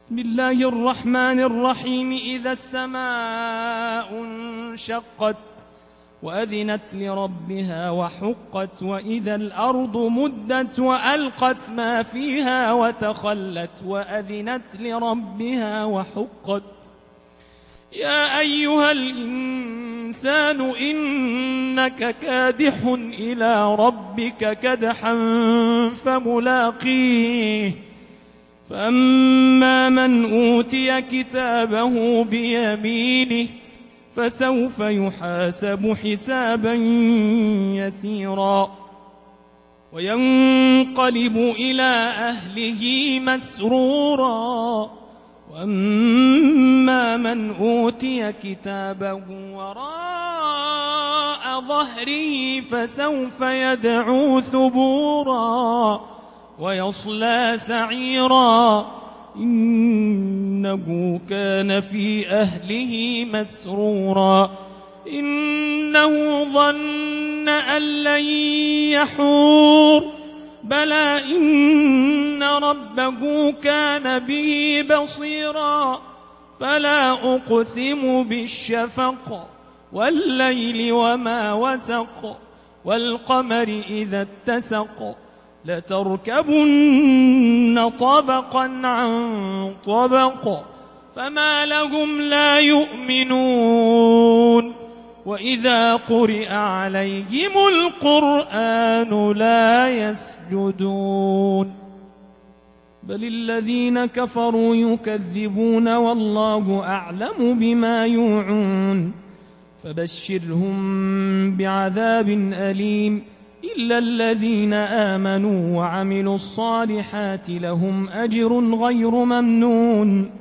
بسم الله الرحمن الرحيم. إذا السماء انشقت وأذنت لربها وحقت، وإذا الأرض مدت وألقت ما فيها وتخلت وأذنت لربها وحقت. يا أيها الإنسان إنك كادح إلى ربك كدحا فملاقيه. فأما من أوتي كتابه بيمينه فسوف يحاسب حسابا يسيرا وينقلب إلى أهله مسرورا. وأما من أوتي كتابه وراء ظهره فسوف يدعو ثبورا ويصلى سعيرا، إنه كان في أهله مسرورا. إنه ظن أن لن يحور، بلى إن ربه كان به بصيرا. فلا أقسم بالشفق والليل وما وسق والقمر إذا اتسق لتركبن طبقا عن طبق فما لهم لا يؤمنون. وإذا قرئ عليهم القرآن لا يسجدون، بل الذين كفروا يكذبون والله أعلم بما يوعون. فبشرهم بعذاب أليم إلا الذين آمنوا وعملوا الصالحات لهم أجر غير ممنون.